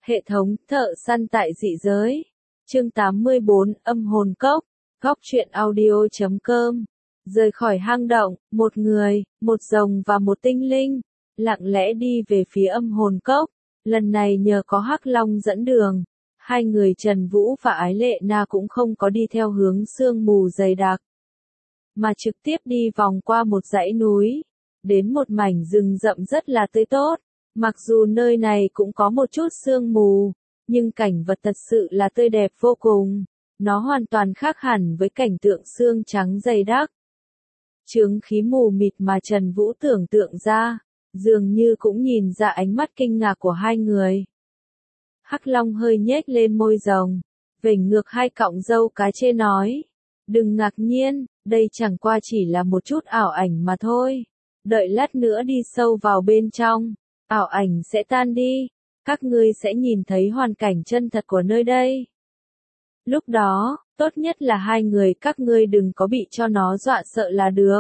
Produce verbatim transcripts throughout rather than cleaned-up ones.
Hệ thống thợ săn tại dị giới. Chương tám mươi bốn, âm hồn cốc. Góc truyện audio chấm com. Rời khỏi hang động, một người, một rồng và một tinh linh, lặng lẽ đi về phía âm hồn cốc. Lần này nhờ có Hắc Long dẫn đường, hai người Trần Vũ và Ái Lệ Na cũng không có đi theo hướng sương mù dày đặc, mà trực tiếp đi vòng qua một dãy núi, đến một mảnh rừng rậm rất là tươi tốt. Mặc dù nơi này cũng có một chút sương mù, nhưng cảnh vật thật sự là tươi đẹp vô cùng. Nó hoàn toàn khác hẳn với cảnh tượng sương trắng dày đặc. Chướng khí mù mịt mà Trần Vũ tưởng tượng ra, dường như cũng nhìn ra ánh mắt kinh ngạc của hai người. Hắc Long hơi nhếch lên môi rồng, vểnh ngược hai cọng râu cá chê nói: "Đừng ngạc nhiên, đây chẳng qua chỉ là một chút ảo ảnh mà thôi. Đợi lát nữa đi sâu vào bên trong, ảo ảnh sẽ tan đi, các ngươi sẽ nhìn thấy hoàn cảnh chân thật của nơi đây. Lúc đó, tốt nhất là hai người các ngươi đừng có bị cho nó dọa sợ là được."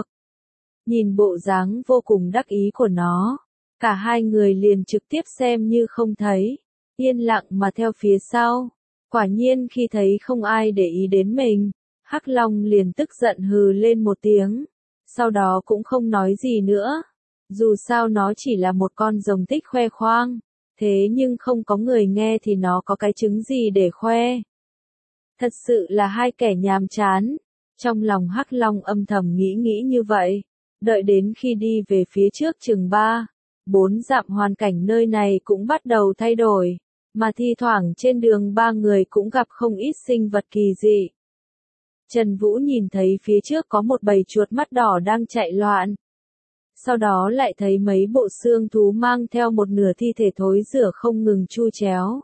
Nhìn bộ dáng vô cùng đắc ý của nó, cả hai người liền trực tiếp xem như không thấy, yên lặng mà theo phía sau. Quả nhiên khi thấy không ai để ý đến mình, Hắc Long liền tức giận hừ lên một tiếng, sau đó cũng không nói gì nữa. Dù sao nó chỉ là một con rồng thích khoe khoang, thế nhưng không có người nghe thì nó có cái trứng gì để khoe. Thật sự là hai kẻ nhàm chán. Trong lòng Hắc Long âm thầm nghĩ nghĩ như vậy. Đợi đến khi đi về phía trước chừng ba, bốn dặm hoàn cảnh nơi này cũng bắt đầu thay đổi, mà thi thoảng trên đường ba người cũng gặp không ít sinh vật kỳ dị. Trần Vũ nhìn thấy phía trước có một bầy chuột mắt đỏ đang chạy loạn. Sau đó lại thấy mấy bộ xương thú mang theo một nửa thi thể thối rữa không ngừng chu chéo.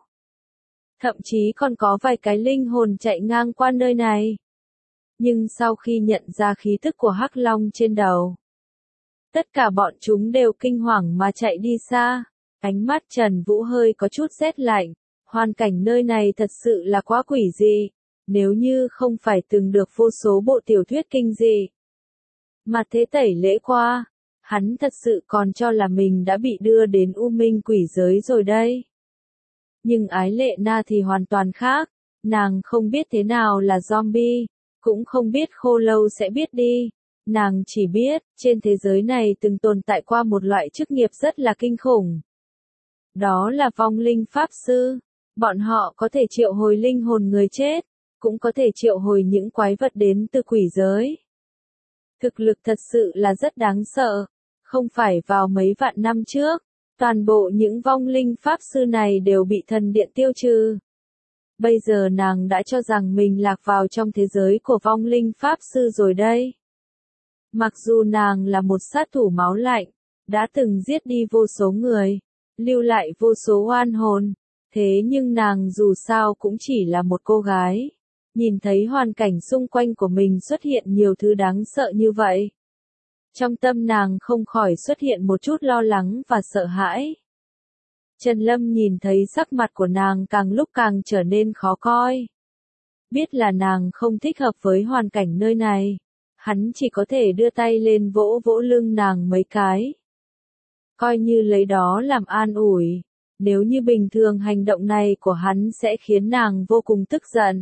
Thậm chí còn có vài cái linh hồn chạy ngang qua nơi này. Nhưng sau khi nhận ra khí tức của Hắc Long trên đầu, tất cả bọn chúng đều kinh hoàng mà chạy đi xa. Ánh mắt Trần Vũ hơi có chút rét lạnh, hoàn cảnh nơi này thật sự là quá quỷ dị. Nếu như không phải từng được vô số bộ tiểu thuyết kinh dị mà thế tẩy lễ qua, hắn thật sự còn cho là mình đã bị đưa đến U Minh quỷ giới rồi đây. Nhưng Ái Lệ Na thì hoàn toàn khác, nàng không biết thế nào là zombie, cũng không biết khô lâu sẽ biết đi. Nàng chỉ biết, trên thế giới này từng tồn tại qua một loại chức nghiệp rất là kinh khủng. Đó là vong linh pháp sư. Bọn họ có thể triệu hồi linh hồn người chết, cũng có thể triệu hồi những quái vật đến từ quỷ giới. Thực lực thật sự là rất đáng sợ. Không phải vào mấy vạn năm trước, toàn bộ những vong linh pháp sư này đều bị thần điện tiêu trừ. Bây giờ nàng đã cho rằng mình lạc vào trong thế giới của vong linh pháp sư rồi đây. Mặc dù nàng là một sát thủ máu lạnh, đã từng giết đi vô số người, lưu lại vô số oan hồn, thế nhưng nàng dù sao cũng chỉ là một cô gái. Nhìn thấy hoàn cảnh xung quanh của mình xuất hiện nhiều thứ đáng sợ như vậy, trong tâm nàng không khỏi xuất hiện một chút lo lắng và sợ hãi. Trần Lâm nhìn thấy sắc mặt của nàng càng lúc càng trở nên khó coi. Biết là nàng không thích hợp với hoàn cảnh nơi này, hắn chỉ có thể đưa tay lên vỗ vỗ lưng nàng mấy cái, coi như lấy đó làm an ủi. Nếu như bình thường hành động này của hắn sẽ khiến nàng vô cùng tức giận.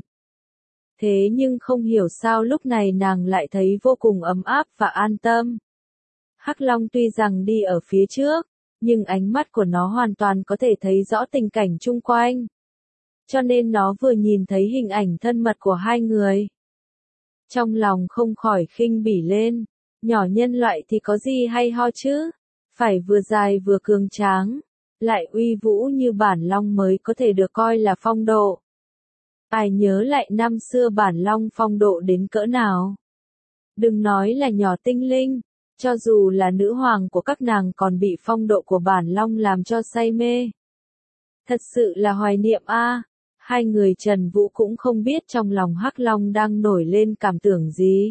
Thế nhưng không hiểu sao lúc này nàng lại thấy vô cùng ấm áp và an tâm. Hắc Long tuy rằng đi ở phía trước, nhưng ánh mắt của nó hoàn toàn có thể thấy rõ tình cảnh chung quanh. Cho nên nó vừa nhìn thấy hình ảnh thân mật của hai người, trong lòng không khỏi khinh bỉ lên. Nhỏ nhân loại thì có gì hay ho chứ? Phải vừa dài vừa cường tráng, lại uy vũ như bản long mới có thể được coi là phong độ. Ai nhớ lại năm xưa bản long phong độ đến cỡ nào? Đừng nói là nhỏ tinh linh, cho dù là nữ hoàng của các nàng còn bị phong độ của bản long làm cho say mê. Thật sự là hoài niệm a. À. Hai người Trần Vũ cũng không biết trong lòng Hắc Long đang nổi lên cảm tưởng gì.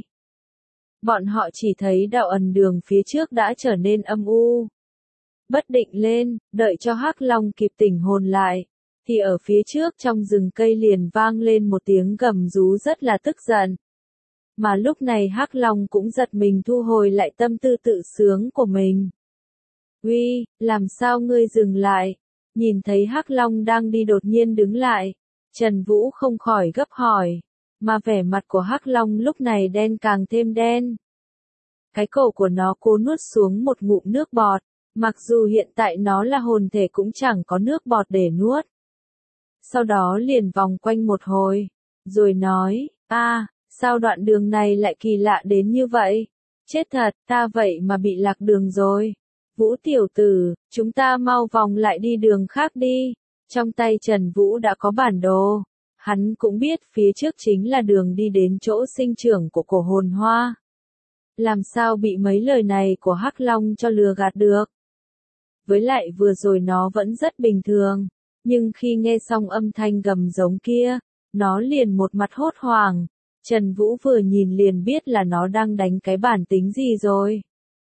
Bọn họ chỉ thấy đạo ẩn đường phía trước đã trở nên âm u, bất định lên. Đợi cho Hắc Long kịp tỉnh hồn lại, thì ở phía trước trong rừng cây liền vang lên một tiếng gầm rú rất là tức giận. Mà lúc này Hắc Long cũng giật mình thu hồi lại tâm tư tự sướng của mình. "Uy, làm sao ngươi dừng lại?" Nhìn thấy Hắc Long đang đi đột nhiên đứng lại, Trần Vũ không khỏi gấp hỏi, mà vẻ mặt của Hắc Long lúc này đen càng thêm đen. Cái cổ của nó cố nuốt xuống một ngụm nước bọt, mặc dù hiện tại nó là hồn thể cũng chẳng có nước bọt để nuốt. Sau đó liền vòng quanh một hồi, rồi nói, a, sao đoạn đường này lại kỳ lạ đến như vậy? Chết thật, ta vậy mà bị lạc đường rồi. Vũ tiểu tử, chúng ta mau vòng lại đi đường khác đi. Trong tay Trần Vũ đã có bản đồ. Hắn cũng biết phía trước chính là đường đi đến chỗ sinh trưởng của cổ hồn hoa. Làm sao bị mấy lời này của Hắc Long cho lừa gạt được? Với lại vừa rồi nó vẫn rất bình thường, nhưng khi nghe xong âm thanh gầm giống kia, nó liền một mặt hốt hoảng. Trần Vũ vừa nhìn liền biết là nó đang đánh cái bản tính gì rồi.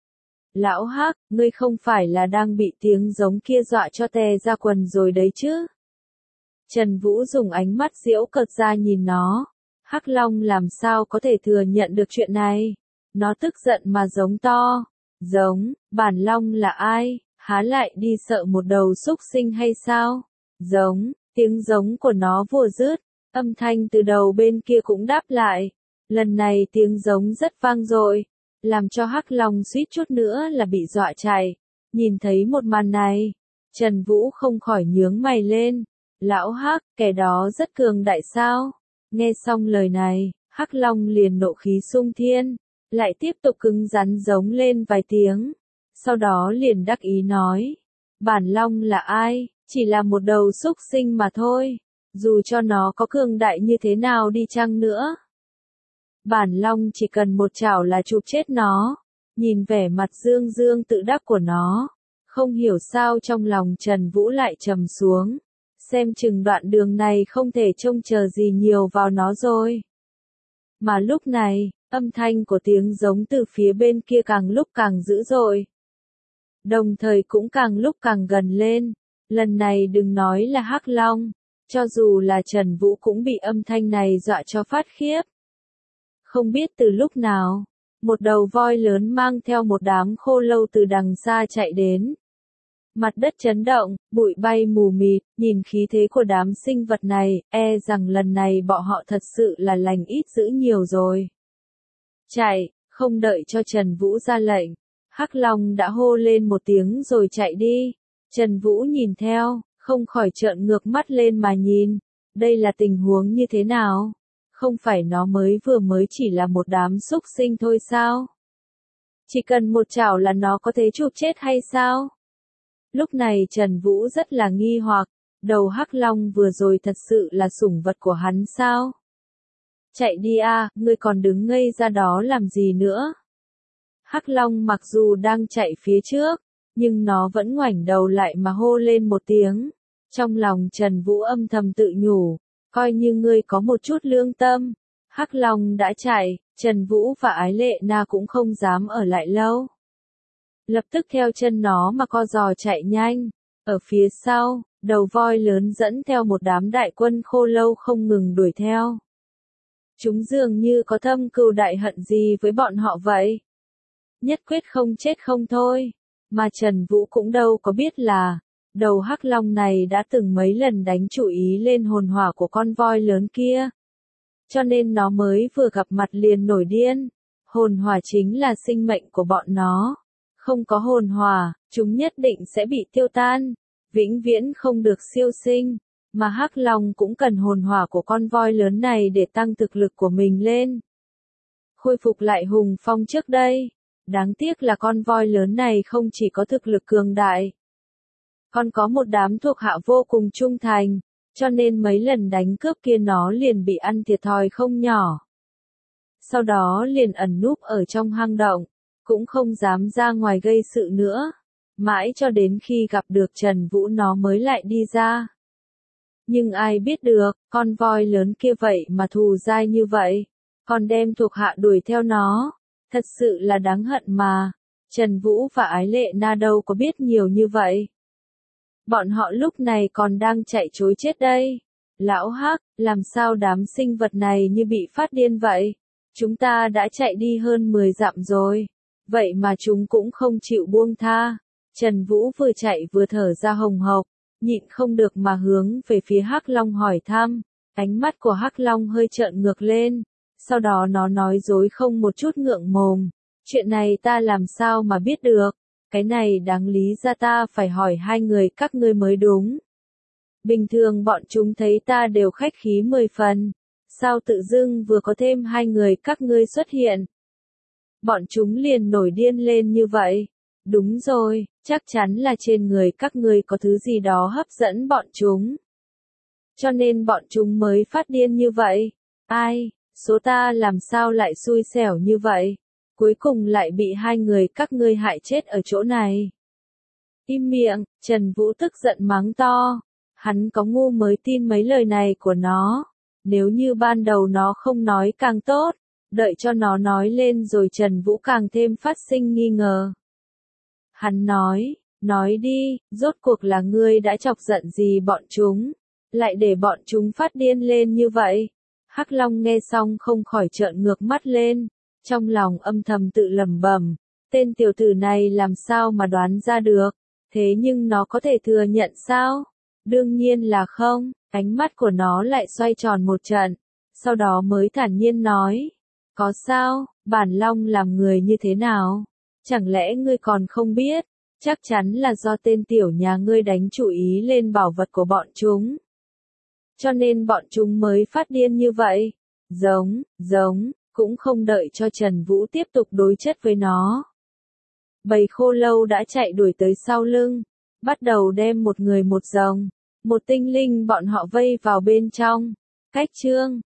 Lão Hắc, ngươi không phải là đang bị tiếng giống kia dọa cho tè ra quần rồi đấy chứ? Trần Vũ dùng ánh mắt giễu cợt ra nhìn nó. Hắc Long làm sao có thể thừa nhận được chuyện này? Nó tức giận mà giống to. Giống, bản Long là ai? Há lại đi sợ một đầu súc sinh hay sao? Giống, tiếng giống của nó vừa dứt, âm thanh từ đầu bên kia cũng đáp lại. Lần này tiếng giống rất vang dội, làm cho Hắc Long suýt chút nữa là bị dọa chạy. Nhìn thấy một màn này, Trần Vũ không khỏi nhướng mày lên. Lão Hắc, kẻ đó rất cường đại sao? Nghe xong lời này, Hắc Long liền nộ khí sung thiên, lại tiếp tục cứng rắn giống lên vài tiếng. Sau đó liền đắc ý nói, bản Long là ai? Chỉ là một đầu súc sinh mà thôi, dù cho nó có cường đại như thế nào đi chăng nữa. Bản Long chỉ cần một chảo là chụp chết nó. Nhìn vẻ mặt dương dương tự đắc của nó, không hiểu sao trong lòng Trần Vũ lại trầm xuống. Xem chừng đoạn đường này không thể trông chờ gì nhiều vào nó rồi. Mà lúc này, âm thanh của tiếng giống từ phía bên kia càng lúc càng dữ dội. Đồng thời cũng càng lúc càng gần lên. Lần này đừng nói là Hắc Long, cho dù là Trần Vũ cũng bị âm thanh này dọa cho phát khiếp. Không biết từ lúc nào, một đầu voi lớn mang theo một đám khô lâu từ đằng xa chạy đến. Mặt đất chấn động, bụi bay mù mịt, nhìn khí thế của đám sinh vật này, e rằng lần này bọn họ thật sự là lành ít dữ nhiều rồi. Chạy, không đợi cho Trần Vũ ra lệnh, Hắc Long đã hô lên một tiếng rồi chạy đi. Trần Vũ nhìn theo, không khỏi trợn ngược mắt lên mà nhìn, đây là tình huống như thế nào? Không phải nó mới vừa mới chỉ là một đám súc sinh thôi sao? Chỉ cần một chảo là nó có thể chụp chết hay sao? Lúc này Trần Vũ rất là nghi hoặc, đầu Hắc Long vừa rồi thật sự là sủng vật của hắn sao? Chạy đi a, ngươi còn đứng ngây ra đó làm gì nữa? Hắc Long mặc dù đang chạy phía trước, nhưng nó vẫn ngoảnh đầu lại mà hô lên một tiếng. Trong lòng Trần Vũ âm thầm tự nhủ, coi như ngươi có một chút lương tâm. Hắc Long đã chạy, Trần Vũ và Ái Lệ Na cũng không dám ở lại lâu. Lập tức theo chân nó mà co giò chạy nhanh. Ở phía sau, đầu voi lớn dẫn theo một đám đại quân khô lâu không ngừng đuổi theo. Chúng dường như có thâm cừu đại hận gì với bọn họ vậy. Nhất quyết không chết không thôi. Mà Trần Vũ cũng đâu có biết là, đầu Hắc Long này đã từng mấy lần đánh chú ý lên hồn hỏa của con voi lớn kia. Cho nên nó mới vừa gặp mặt liền nổi điên. Hồn hỏa chính là sinh mệnh của bọn nó. Không có hồn hỏa, chúng nhất định sẽ bị tiêu tan, vĩnh viễn không được siêu sinh. Mà Hắc Long cũng cần hồn hỏa của con voi lớn này để tăng thực lực của mình lên. Khôi phục lại hùng phong trước đây. Đáng tiếc là con voi lớn này không chỉ có thực lực cường đại, còn có một đám thuộc hạ vô cùng trung thành, cho nên mấy lần đánh cướp kia nó liền bị ăn thiệt thòi không nhỏ. Sau đó liền ẩn núp ở trong hang động, cũng không dám ra ngoài gây sự nữa, mãi cho đến khi gặp được Trần Vũ nó mới lại đi ra. Nhưng ai biết được, con voi lớn kia vậy mà thù dai như vậy, còn đem thuộc hạ đuổi theo nó. Thật sự là đáng hận mà. Trần Vũ và Ái Lệ Na đâu có biết nhiều như vậy. Bọn họ lúc này còn đang chạy trối chết đây. Lão Hắc, làm sao đám sinh vật này như bị phát điên vậy? Chúng ta đã chạy đi hơn mười dặm rồi. Vậy mà chúng cũng không chịu buông tha. Trần Vũ vừa chạy vừa thở ra hồng hộc. nhịn không được mà hướng về phía Hắc Long hỏi thăm. Ánh mắt của Hắc Long hơi trợn ngược lên, sau đó nó nói dối không một chút ngượng mồm. Chuyện này ta làm sao mà biết được, cái này đáng lý ra ta phải hỏi hai người các ngươi mới đúng. Bình thường bọn chúng thấy ta đều khách khí mười phần, sao tự dưng vừa có thêm hai người các ngươi xuất hiện. Bọn chúng liền nổi điên lên như vậy. Đúng rồi, chắc chắn là trên người các ngươi có thứ gì đó hấp dẫn bọn chúng. Cho nên bọn chúng mới phát điên như vậy. Ai, số ta làm sao lại xui xẻo như vậy? Cuối cùng lại bị hai người các ngươi hại chết ở chỗ này. Im miệng, Trần Vũ tức giận mắng to. Hắn có ngu mới tin mấy lời này của nó. Nếu như ban đầu nó không nói càng tốt, đợi cho nó nói lên rồi Trần Vũ càng thêm phát sinh nghi ngờ. Hắn nói, nói đi, rốt cuộc là ngươi đã chọc giận gì bọn chúng, lại để bọn chúng phát điên lên như vậy. Hắc Long nghe xong không khỏi trợn ngược mắt lên, trong lòng âm thầm tự lẩm bẩm, tên tiểu tử này làm sao mà đoán ra được, thế nhưng nó có thể thừa nhận sao? Đương nhiên là không, ánh mắt của nó lại xoay tròn một trận, sau đó mới thản nhiên nói, có sao, bản Long làm người như thế nào? Chẳng lẽ ngươi còn không biết, chắc chắn là do tên tiểu nhà ngươi đánh chủ ý lên bảo vật của bọn chúng. Cho nên bọn chúng mới phát điên như vậy. Giống, giống, cũng không đợi cho Trần Vũ tiếp tục đối chất với nó. Bầy khô lâu đã chạy đuổi tới sau lưng, bắt đầu đem một người một rồng, một tinh linh bọn họ vây vào bên trong. Cách chương